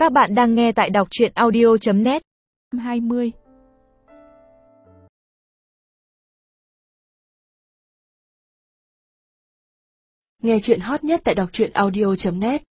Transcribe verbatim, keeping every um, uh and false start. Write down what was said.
Các bạn đang nghe tại đọc truyện audio chấm net. hai mươi. Nghe truyện hot nhất tại đọc truyện audio chấm net.